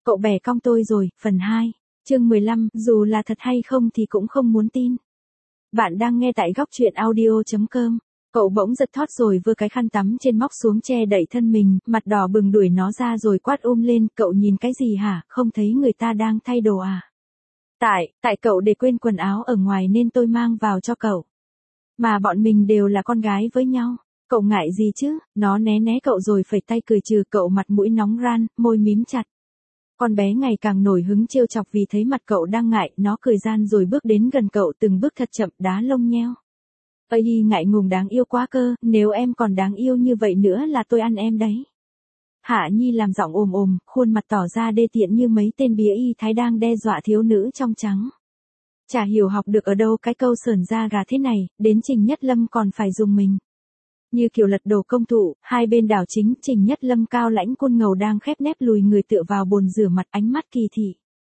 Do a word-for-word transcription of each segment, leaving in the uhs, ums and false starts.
Cậu bẻ cong tôi rồi, phần hai, chương mười lăm, dù là thật hay không thì cũng không muốn tin. Bạn đang nghe tại góc truyện audio chấm com. Cậu bỗng giật thót rồi vơ cái khăn tắm trên móc xuống che đậy thân mình, mặt đỏ bừng đuổi nó ra rồi quát ôm lên, cậu nhìn cái gì hả, không thấy người ta đang thay đồ à? Tại, tại cậu để quên quần áo ở ngoài nên tôi mang vào cho cậu. Mà bọn mình đều là con gái với nhau. Cậu ngại gì chứ, nó né né cậu rồi phẩy tay cười trừ cậu mặt mũi nóng ran, môi mím chặt. Con bé ngày càng nổi hứng trêu chọc vì thấy mặt cậu đang ngại, nó cười gian rồi bước đến gần cậu từng bước thật chậm đá lông nheo. Ây ngại ngùng đáng yêu quá cơ, nếu em còn đáng yêu như vậy nữa là tôi ăn em đấy. Hạ Nhi làm giọng ồm ồm, khuôn mặt tỏ ra đê tiện như mấy tên bía y thái đang đe dọa thiếu nữ trong trắng. Chả hiểu học được ở đâu cái câu sởn da gà thế này, đến Trình Nhất Lâm còn phải dùng mình. Như kiểu lật đổ công thụ, hai bên đảo chính, Trình Nhất Lâm cao lãnh côn ngầu đang khép nép lùi người tựa vào bồn rửa mặt, ánh mắt kỳ thị.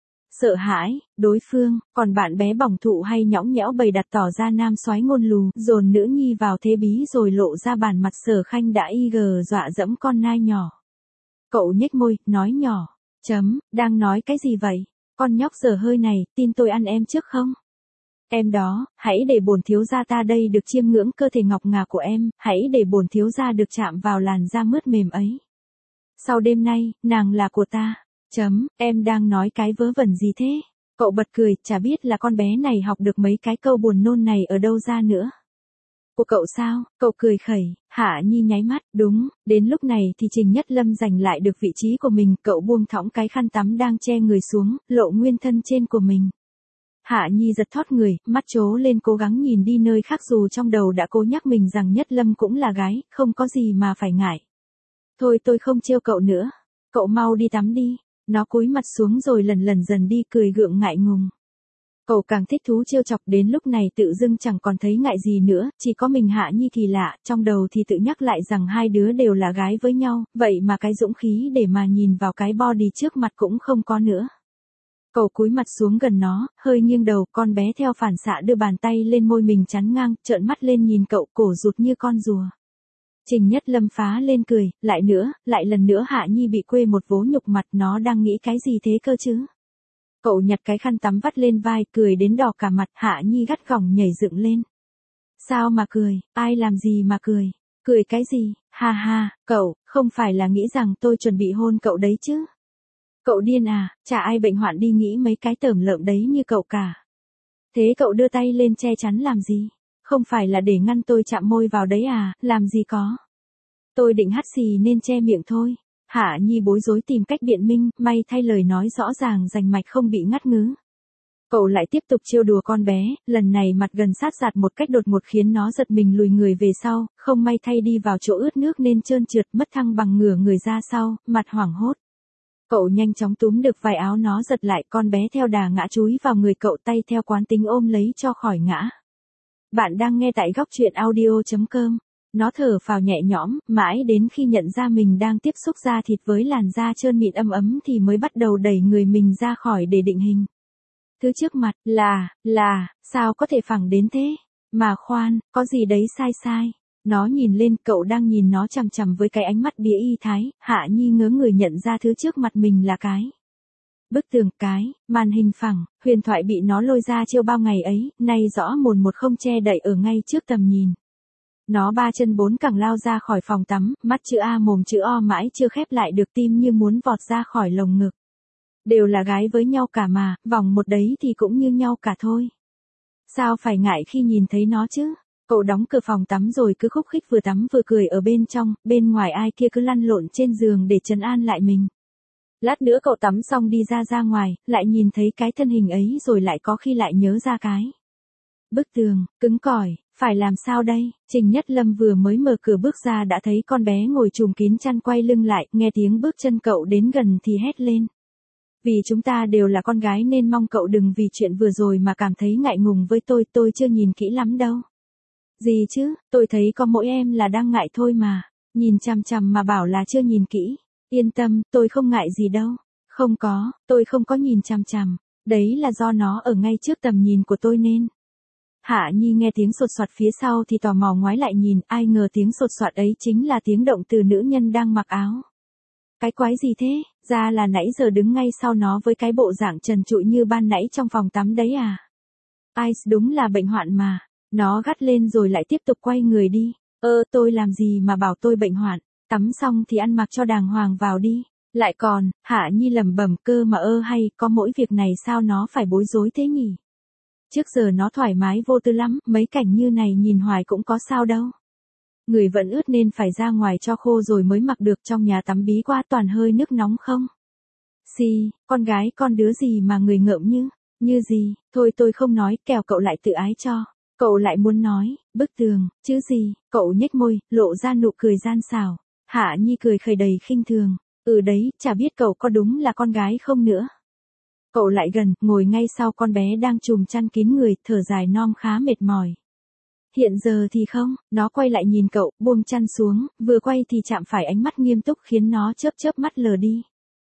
Sợ hãi, đối phương, còn bạn bé bỏng thụ hay nhõng nhẽo bày đặt tỏ ra nam soái ngôn lù, dồn nữ nhi vào thế bí rồi lộ ra bản mặt Sở Khanh đã y gờ dọa dẫm con nai nhỏ. Cậu nhếch môi, nói nhỏ, chấm, đang nói cái gì vậy? Con nhóc dở hơi này, tin tôi ăn em trước không? Em đó, hãy để bổn thiếu gia ta đây được chiêm ngưỡng cơ thể ngọc ngà của em, hãy để bổn thiếu gia được chạm vào làn da mướt mềm ấy. Sau đêm nay, nàng là của ta. Chấm, em đang nói cái vớ vẩn gì thế? Cậu bật cười, chả biết là con bé này học được mấy cái câu buồn nôn này ở đâu ra nữa. Của cậu sao? Cậu cười khẩy, Hạ Nhi nháy mắt, đúng, đến lúc này thì Trình Nhất Lâm giành lại được vị trí của mình, cậu buông thõng cái khăn tắm đang che người xuống, lộ nguyên thân trên của mình. Hạ Nhi giật thót người, mắt trố lên cố gắng nhìn đi nơi khác dù trong đầu đã cố nhắc mình rằng Nhất Lâm cũng là gái, không có gì mà phải ngại. Thôi tôi không trêu cậu nữa, cậu mau đi tắm đi. Nó cúi mặt xuống rồi lần lần dần đi cười gượng ngại ngùng. Cậu càng thích thú trêu chọc đến lúc này tự dưng chẳng còn thấy ngại gì nữa, chỉ có mình Hạ Nhi thì lạ, trong đầu thì tự nhắc lại rằng hai đứa đều là gái với nhau, vậy mà cái dũng khí để mà nhìn vào cái body trước mặt cũng không có nữa. Cậu cúi mặt xuống gần nó, hơi nghiêng đầu, con bé theo phản xạ đưa bàn tay lên môi mình chắn ngang, trợn mắt lên nhìn cậu, cổ rụt như con rùa. Trình Nhất Lâm phá lên cười, lại nữa, lại lần nữa Hạ Nhi bị quê một vố nhục mặt, nó đang nghĩ cái gì thế cơ chứ? Cậu nhặt cái khăn tắm vắt lên vai, cười đến đỏ cả mặt, Hạ Nhi gắt gỏng nhảy dựng lên. Sao mà cười, ai làm gì mà cười? Cười cái gì, ha ha, cậu, không phải là nghĩ rằng tôi chuẩn bị hôn cậu đấy chứ? Cậu điên à, chả ai bệnh hoạn đi nghĩ mấy cái tởm lợm đấy như cậu cả. Thế cậu đưa tay lên che chắn làm gì? Không phải là để ngăn tôi chạm môi vào đấy à, làm gì có. Tôi định hắt xì nên che miệng thôi. Hạ Nhi bối rối tìm cách biện minh, may thay lời nói rõ ràng rành mạch không bị ngắt ngứ. Cậu lại tiếp tục trêu đùa con bé, lần này mặt gần sát sạt một cách đột ngột khiến nó giật mình lùi người về sau, không may thay đi vào chỗ ướt nước nên trơn trượt mất thăng bằng ngửa người ra sau, mặt hoảng hốt. Cậu nhanh chóng túm được vài áo nó giật lại, con bé theo đà ngã chúi vào người cậu, tay theo quán tính ôm lấy cho khỏi ngã. Bạn đang nghe tại góc truyện audio chấm com. Nó thở phào nhẹ nhõm, mãi đến khi nhận ra mình đang tiếp xúc da thịt với làn da trơn mịn ấm ấm thì mới bắt đầu đẩy người mình ra khỏi để định hình. Thứ trước mặt là, là, sao có thể phẳng đến thế? Mà khoan, có gì đấy sai sai. Nó nhìn lên, cậu đang nhìn nó chằm chằm với cái ánh mắt bía y thái, Hạ Nhi ngớ người nhận ra thứ trước mặt mình là cái. Bức tường, cái, màn hình phẳng, huyền thoại bị nó lôi ra trêu bao ngày ấy, nay rõ mồn một không che đậy ở ngay trước tầm nhìn. Nó ba chân bốn cẳng lao ra khỏi phòng tắm, mắt chữ A mồm chữ O mãi chưa khép lại được, tim như muốn vọt ra khỏi lồng ngực. Đều là gái với nhau cả mà, vòng một đấy thì cũng như nhau cả thôi. Sao phải ngại khi nhìn thấy nó chứ? Cậu đóng cửa phòng tắm rồi cứ khúc khích vừa tắm vừa cười ở bên trong, bên ngoài ai kia cứ lăn lộn trên giường để trấn an lại mình. Lát nữa cậu tắm xong đi ra ra ngoài, lại nhìn thấy cái thân hình ấy rồi lại có khi lại nhớ ra cái. Bức tường, cứng cỏi, phải làm sao đây? Trình Nhất Lâm vừa mới mở cửa bước ra đã thấy con bé ngồi trùm kín chăn quay lưng lại, nghe tiếng bước chân cậu đến gần thì hét lên. Vì chúng ta đều là con gái nên mong cậu đừng vì chuyện vừa rồi mà cảm thấy ngại ngùng với tôi, tôi chưa nhìn kỹ lắm đâu. Gì chứ, tôi thấy có mỗi em là đang ngại thôi mà, nhìn chằm chằm mà bảo là chưa nhìn kỹ. Yên tâm, tôi không ngại gì đâu. Không có, tôi không có nhìn chằm chằm, đấy là do nó ở ngay trước tầm nhìn của tôi nên. Hạ Nhi nghe tiếng sột soạt phía sau thì tò mò ngoái lại nhìn, ai ngờ tiếng sột soạt ấy chính là tiếng động từ nữ nhân đang mặc áo. Cái quái gì thế, ra là nãy giờ đứng ngay sau nó với cái bộ dạng trần trụi như ban nãy trong phòng tắm đấy à. Ice đúng là bệnh hoạn mà. Nó gắt lên rồi lại tiếp tục quay người đi. Ơ tôi làm gì mà bảo tôi bệnh hoạn, tắm xong thì ăn mặc cho đàng hoàng vào đi. Lại còn, Hạ Nhi lẩm bẩm cơ mà ơ hay, có mỗi việc này sao nó phải bối rối thế nhỉ? Trước giờ nó thoải mái vô tư lắm, mấy cảnh như này nhìn hoài cũng có sao đâu. Người vẫn ướt nên phải ra ngoài cho khô rồi mới mặc được, trong nhà tắm bí quá toàn hơi nước nóng không. Xì, con gái con đứa gì mà người ngợm như, như gì, thôi tôi không nói, kẻo cậu lại tự ái cho. Cậu lại muốn nói, bức tường, chứ gì, cậu nhếch môi, lộ ra nụ cười gian xảo. Hạ Nhi cười khẩy đầy khinh thường. Ừ đấy, chả biết cậu có đúng là con gái không nữa. Cậu lại gần, ngồi ngay sau con bé đang trùm chăn kín người, thở dài non khá mệt mỏi. Hiện giờ thì không, nó quay lại nhìn cậu, buông chăn xuống, vừa quay thì chạm phải ánh mắt nghiêm túc khiến nó chớp chớp mắt lờ đi.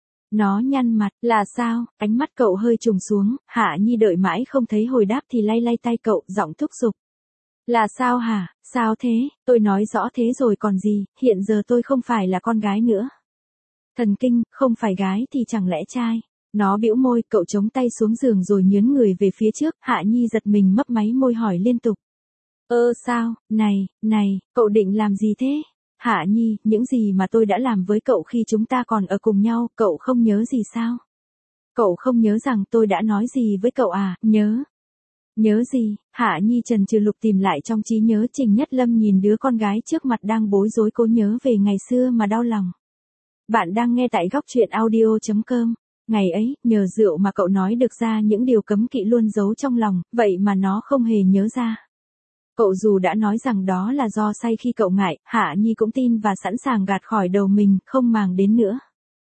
Nó nhăn mặt, là sao, ánh mắt cậu hơi trùng xuống, Hạ Nhi đợi mãi không thấy hồi đáp thì lay lay tay cậu, giọng thúc giục. Là sao hả, sao thế, tôi nói rõ thế rồi còn gì, hiện giờ tôi không phải là con gái nữa. Thần kinh, không phải gái thì chẳng lẽ trai. Nó bĩu môi, cậu chống tay xuống giường rồi nhướn người về phía trước, Hạ Nhi giật mình mấp máy môi hỏi liên tục. Ơ sao, này, này, cậu định làm gì thế? Hạ Nhi, những gì mà tôi đã làm với cậu khi chúng ta còn ở cùng nhau, cậu không nhớ gì sao? Cậu không nhớ rằng tôi đã nói gì với cậu à, nhớ. Nhớ gì? Hạ Nhi trần trừ lục tìm lại trong trí nhớ. Trình Nhất Lâm nhìn đứa con gái trước mặt đang bối rối cố nhớ về ngày xưa mà đau lòng. Bạn đang nghe tại góc truyện audio chấm com. Ngày ấy, nhờ rượu mà cậu nói được ra những điều cấm kỵ luôn giấu trong lòng, vậy mà nó không hề nhớ ra. Cậu dù đã nói rằng đó là do say khi cậu ngại, Hạ Nhi cũng tin và sẵn sàng gạt khỏi đầu mình, không màng đến nữa.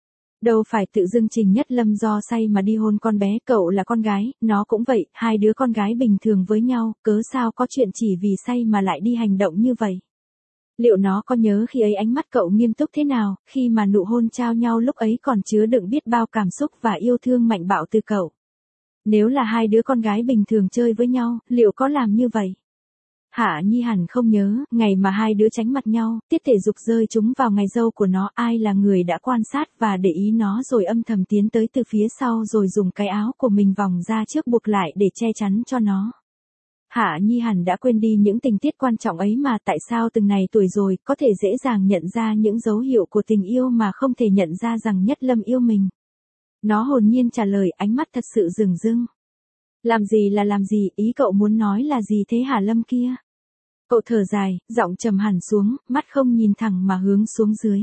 Đâu phải tự dưng Trình Nhất Lâm do say mà đi hôn con bé, cậu là con gái, nó cũng vậy, hai đứa con gái bình thường với nhau, cớ sao có chuyện chỉ vì say mà lại đi hành động như vậy. Liệu nó có nhớ khi ấy ánh mắt cậu nghiêm túc thế nào, khi mà nụ hôn trao nhau lúc ấy còn chứa đựng biết bao cảm xúc và yêu thương mạnh bạo từ cậu. Nếu là hai đứa con gái bình thường chơi với nhau, liệu có làm như vậy? Hạ Nhi hẳn không nhớ, ngày mà hai đứa tránh mặt nhau, tiết thể dục rơi chúng vào ngày dâu của nó, ai là người đã quan sát và để ý nó rồi âm thầm tiến tới từ phía sau rồi dùng cái áo của mình vòng ra trước buộc lại để che chắn cho nó. Hạ Nhi hẳn đã quên đi những tình tiết quan trọng ấy mà tại sao từng này tuổi rồi có thể dễ dàng nhận ra những dấu hiệu của tình yêu mà không thể nhận ra rằng Nhất Lâm yêu mình. Nó hồn nhiên trả lời, ánh mắt thật sự rừng rưng. Làm gì là làm gì, ý cậu muốn nói là gì thế hả Lâm kia? Cậu thở dài, giọng trầm hẳn xuống, mắt không nhìn thẳng mà hướng xuống dưới.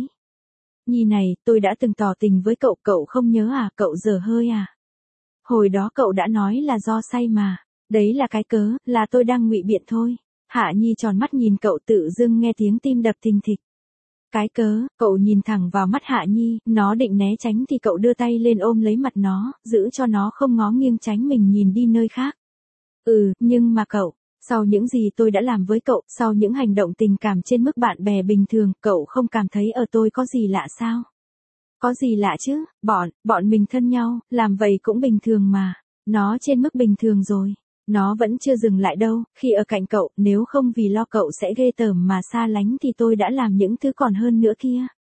Nhi này, tôi đã từng tỏ tình với cậu, cậu không nhớ à, cậu dở hơi à? Hồi đó cậu đã nói là do say mà. Đấy là cái cớ, là tôi đang ngụy biện thôi. Hạ Nhi tròn mắt nhìn cậu, tự dưng nghe tiếng tim đập thình thịch. Cái cớ, cậu nhìn thẳng vào mắt Hạ Nhi, nó định né tránh thì cậu đưa tay lên ôm lấy mặt nó, giữ cho nó không ngó nghiêng tránh mình nhìn đi nơi khác. Ừ, nhưng mà cậu, sau những gì tôi đã làm với cậu, sau những hành động tình cảm trên mức bạn bè bình thường, cậu không cảm thấy ở tôi có gì lạ sao? Có gì lạ chứ, bọn, bọn mình thân nhau, làm vậy cũng bình thường mà. Nó trên mức bình thường rồi. Nó vẫn chưa dừng lại đâu, khi ở cạnh cậu, nếu không vì lo cậu sẽ ghê tởm mà xa lánh thì tôi đã làm những thứ còn hơn nữa kia.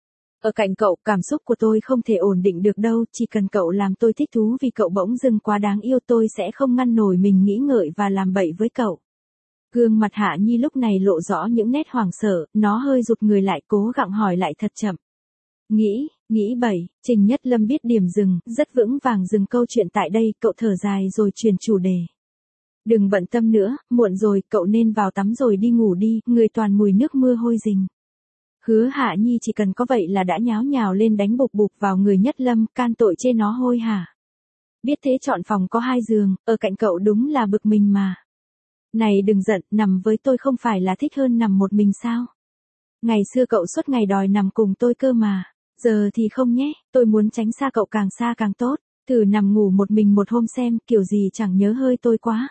Ở cạnh cậu, cảm xúc của tôi không thể ổn định được đâu, chỉ cần cậu làm tôi thích thú vì cậu bỗng dưng quá đáng yêu tôi sẽ không ngăn nổi mình nghĩ ngợi và làm bậy với cậu. Gương mặt Hạ Nhi lúc này lộ rõ những nét hoảng sợ, nó hơi rụt người lại cố gắng hỏi lại thật chậm. Nghĩ, nghĩ bậy, Trình Nhất Lâm biết điểm dừng, rất vững vàng dừng câu chuyện tại đây, cậu thở dài rồi chuyển chủ đề. Đừng bận tâm nữa, muộn rồi, cậu nên vào tắm rồi đi ngủ đi, người toàn mùi nước mưa hôi rình. Hứa Hạ Nhi chỉ cần có vậy là đã nháo nhào lên đánh bục bục vào người Nhất Lâm, can tội chê nó hôi hả. Biết thế chọn phòng có hai giường, ở cạnh cậu đúng là bực mình mà. Này đừng giận, nằm với tôi không phải là thích hơn nằm một mình sao? Ngày xưa cậu suốt ngày đòi nằm cùng tôi cơ mà, giờ thì không nhé, tôi muốn tránh xa cậu càng xa càng tốt, thử nằm ngủ một mình một hôm xem, kiểu gì chẳng nhớ hơi tôi quá.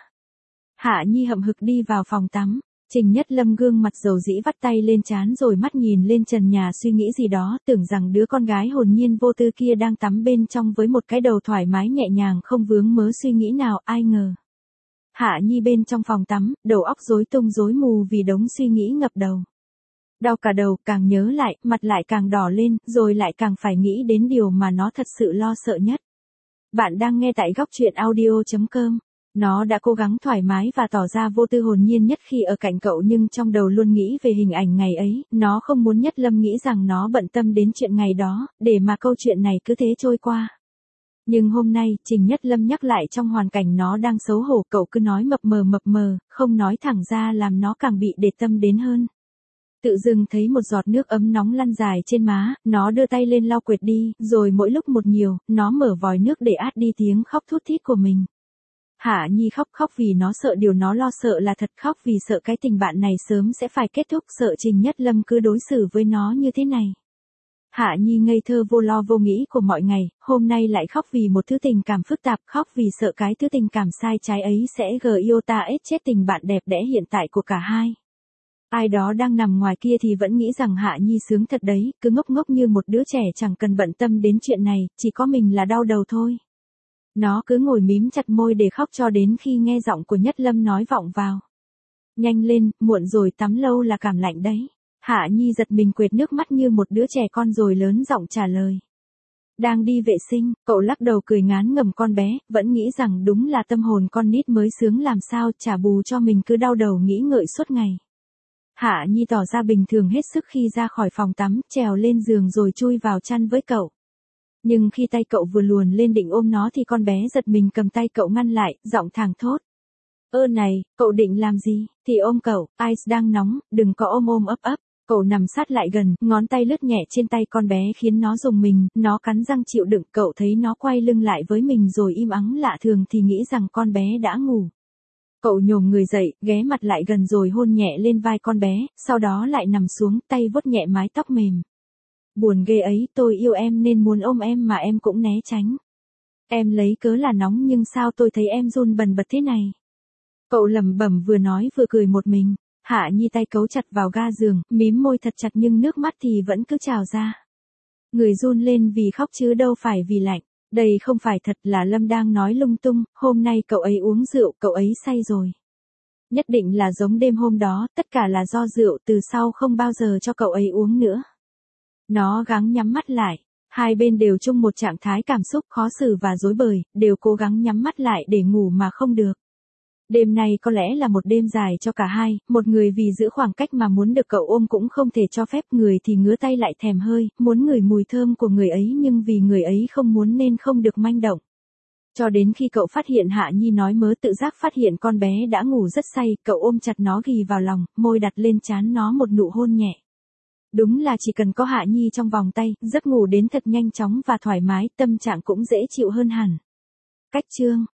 Hạ Nhi hậm hực đi vào phòng tắm, Trình Nhất Lâm gương mặt dầu dĩ vắt tay lên trán rồi mắt nhìn lên trần nhà suy nghĩ gì đó, tưởng rằng đứa con gái hồn nhiên vô tư kia đang tắm bên trong với một cái đầu thoải mái nhẹ nhàng không vướng mớ suy nghĩ nào, ai ngờ. Hạ Nhi bên trong phòng tắm, đầu óc rối tung rối mù vì đống suy nghĩ ngập đầu. Đau cả đầu, càng nhớ lại, mặt lại càng đỏ lên, rồi lại càng phải nghĩ đến điều mà nó thật sự lo sợ nhất. Bạn đang nghe tại góc truyện audio chấm com. Nó đã cố gắng thoải mái và tỏ ra vô tư hồn nhiên nhất khi ở cạnh cậu, nhưng trong đầu luôn nghĩ về hình ảnh ngày ấy. Nó không muốn Nhất Lâm nghĩ rằng nó bận tâm đến chuyện ngày đó, để mà câu chuyện này cứ thế trôi qua. Nhưng hôm nay, Trình Nhất Lâm nhắc lại trong hoàn cảnh nó đang xấu hổ, cậu cứ nói mập mờ mập mờ, không nói thẳng ra làm nó càng bị để tâm đến hơn. Tự dưng thấy một giọt nước ấm nóng lăn dài trên má, nó đưa tay lên lau quệt đi, rồi mỗi lúc một nhiều, nó mở vòi nước để át đi tiếng khóc thút thít của mình. Hạ Nhi khóc khóc vì nó sợ điều nó lo sợ là thật, khóc vì sợ cái tình bạn này sớm sẽ phải kết thúc, sợ Trình Nhất Lâm cứ đối xử với nó như thế này. Hạ Nhi ngây thơ vô lo vô nghĩ của mọi ngày, hôm nay lại khóc vì một thứ tình cảm phức tạp, khóc vì sợ cái thứ tình cảm sai trái ấy sẽ gờ yêu ta ết chết tình bạn đẹp đẽ hiện tại của cả hai. Ai đó đang nằm ngoài kia thì vẫn nghĩ rằng Hạ Nhi sướng thật đấy, cứ ngốc ngốc như một đứa trẻ chẳng cần bận tâm đến chuyện này, chỉ có mình là đau đầu thôi. Nó cứ ngồi mím chặt môi để khóc cho đến khi nghe giọng của Nhất Lâm nói vọng vào. Nhanh lên, muộn rồi, tắm lâu là cảm lạnh đấy. Hạ Nhi giật mình quệt nước mắt như một đứa trẻ con rồi lớn giọng trả lời. Đang đi vệ sinh, cậu lắc đầu cười ngán ngẩm con bé, vẫn nghĩ rằng đúng là tâm hồn con nít mới sướng làm sao, trả bù cho mình cứ đau đầu nghĩ ngợi suốt ngày. Hạ Nhi tỏ ra bình thường hết sức khi ra khỏi phòng tắm, trèo lên giường rồi chui vào chăn với cậu. Nhưng khi tay cậu vừa luồn lên định ôm nó thì con bé giật mình cầm tay cậu ngăn lại, giọng thẳng thốt. Ơ này, cậu định làm gì? Thì ôm cậu, ice đang nóng, đừng có ôm ôm ấp ấp. Cậu nằm sát lại gần, ngón tay lướt nhẹ trên tay con bé khiến nó rùng mình, nó cắn răng chịu đựng, cậu thấy nó quay lưng lại với mình rồi im ắng lạ thường thì nghĩ rằng con bé đã ngủ. Cậu nhổm người dậy, ghé mặt lại gần rồi hôn nhẹ lên vai con bé, sau đó lại nằm xuống, tay vuốt nhẹ mái tóc mềm. Buồn ghê ấy, tôi yêu em nên muốn ôm em mà em cũng né tránh. Em lấy cớ là nóng nhưng sao tôi thấy em run bần bật thế này. Cậu lẩm bẩm vừa nói vừa cười một mình. Hạ Nhi tay cấu chặt vào ga giường, mím môi thật chặt nhưng nước mắt thì vẫn cứ trào ra. Người run lên vì khóc chứ đâu phải vì lạnh. Đây không phải thật, là Lâm đang nói lung tung, hôm nay cậu ấy uống rượu, cậu ấy say rồi. Nhất định là giống đêm hôm đó, tất cả là do rượu, từ sau không bao giờ cho cậu ấy uống nữa. Nó gắng nhắm mắt lại, hai bên đều chung một trạng thái cảm xúc khó xử và rối bời, đều cố gắng nhắm mắt lại để ngủ mà không được. Đêm nay có lẽ là một đêm dài cho cả hai, một người vì giữ khoảng cách mà muốn được cậu ôm cũng không thể cho phép, người thì ngứa tay lại thèm hơi, muốn ngửi mùi thơm của người ấy nhưng vì người ấy không muốn nên không được manh động. Cho đến khi cậu phát hiện Hạ Nhi nói mớ tự giác phát hiện con bé đã ngủ rất say, cậu ôm chặt nó ghì vào lòng, môi đặt lên trán nó một nụ hôn nhẹ. Đúng là chỉ cần có Hạ Nhi trong vòng tay, giấc ngủ đến thật nhanh chóng và thoải mái, tâm trạng cũng dễ chịu hơn hẳn. Cách chương